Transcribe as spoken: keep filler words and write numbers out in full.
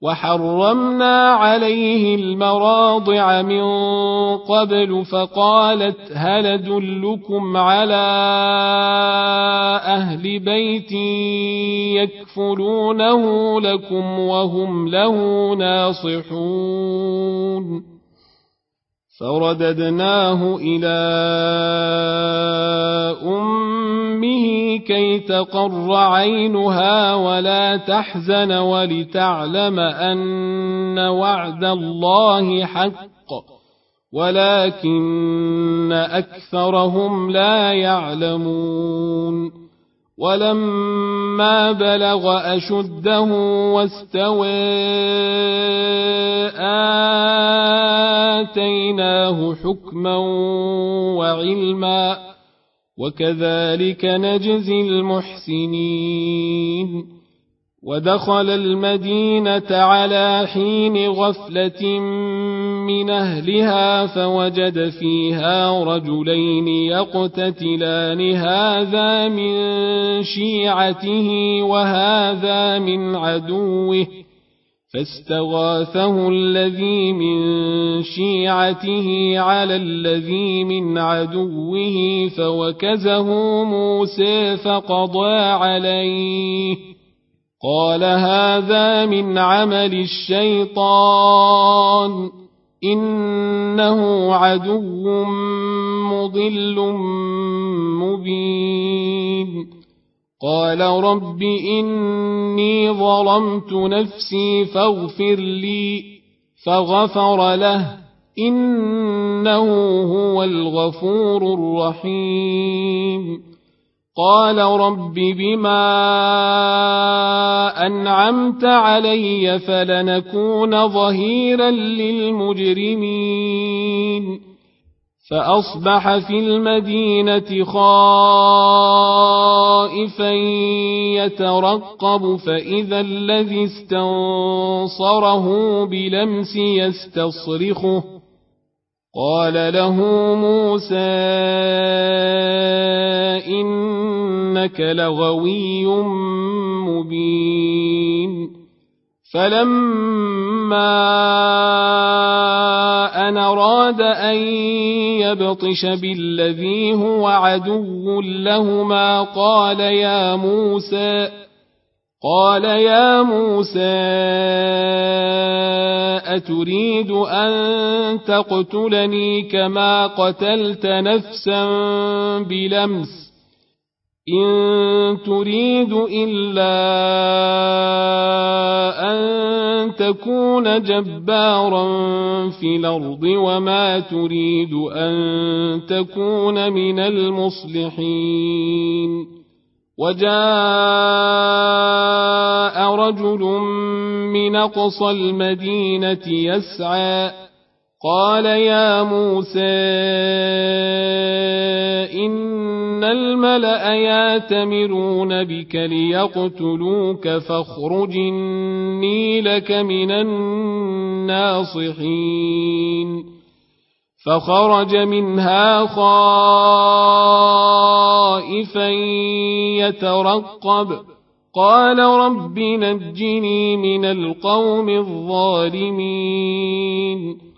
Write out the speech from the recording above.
وحرمنا عليه المراضع من قبل فقالت هل أدلكم على أهل بيت يكفلونه لكم وهم له ناصحون فرددناه إلى أمه كي تقر عينها ولا تحزن ولتعلم أن وعد الله حق ولكن أكثرهم لا يعلمون ولما بلغ أشده واستوى آتيناه حكما وعلما وكذلك نجزي المحسنين ودخل المدينة على حين غفلة من أهلها فوجد فيها رجلين يقتتلان هذا من شيعته وهذا من عدوه فاستغاثه الذي من شيعته على الذي من عدوه فوكزه موسى فقضى عليه قال هذا من عمل الشيطان إنه عدو مضل مبين قال رب إني ظلمت نفسي فاغفر لي فغفر له إنه هو الغفور الرحيم قال رب بما أنعمت علي فلنكون ظهيرا للمجرمين فأصبح في المدينة خائفا يترقب فإذا الذي استنصره بلمس يستصرخه قال له موسى إنك لغوي مبين فلما أن أراد أن يبطش بالذي هو عدو لهما قال يا موسى قال يا موسى أتريد أن تقتلني كما قتلت نفسا بلمس إن تريد إلا أن تكون جبارا في الأرض وما تريد أن تكون من المصلحين وجاء رجل من أقصى المدينة يسعى قال يا موسى إن الملأ يأتمرون بك ليقتلوك فاخرج إني لك من الناصحين فخرج منها خائفا يترقب قال رب نجني من القوم الظالمين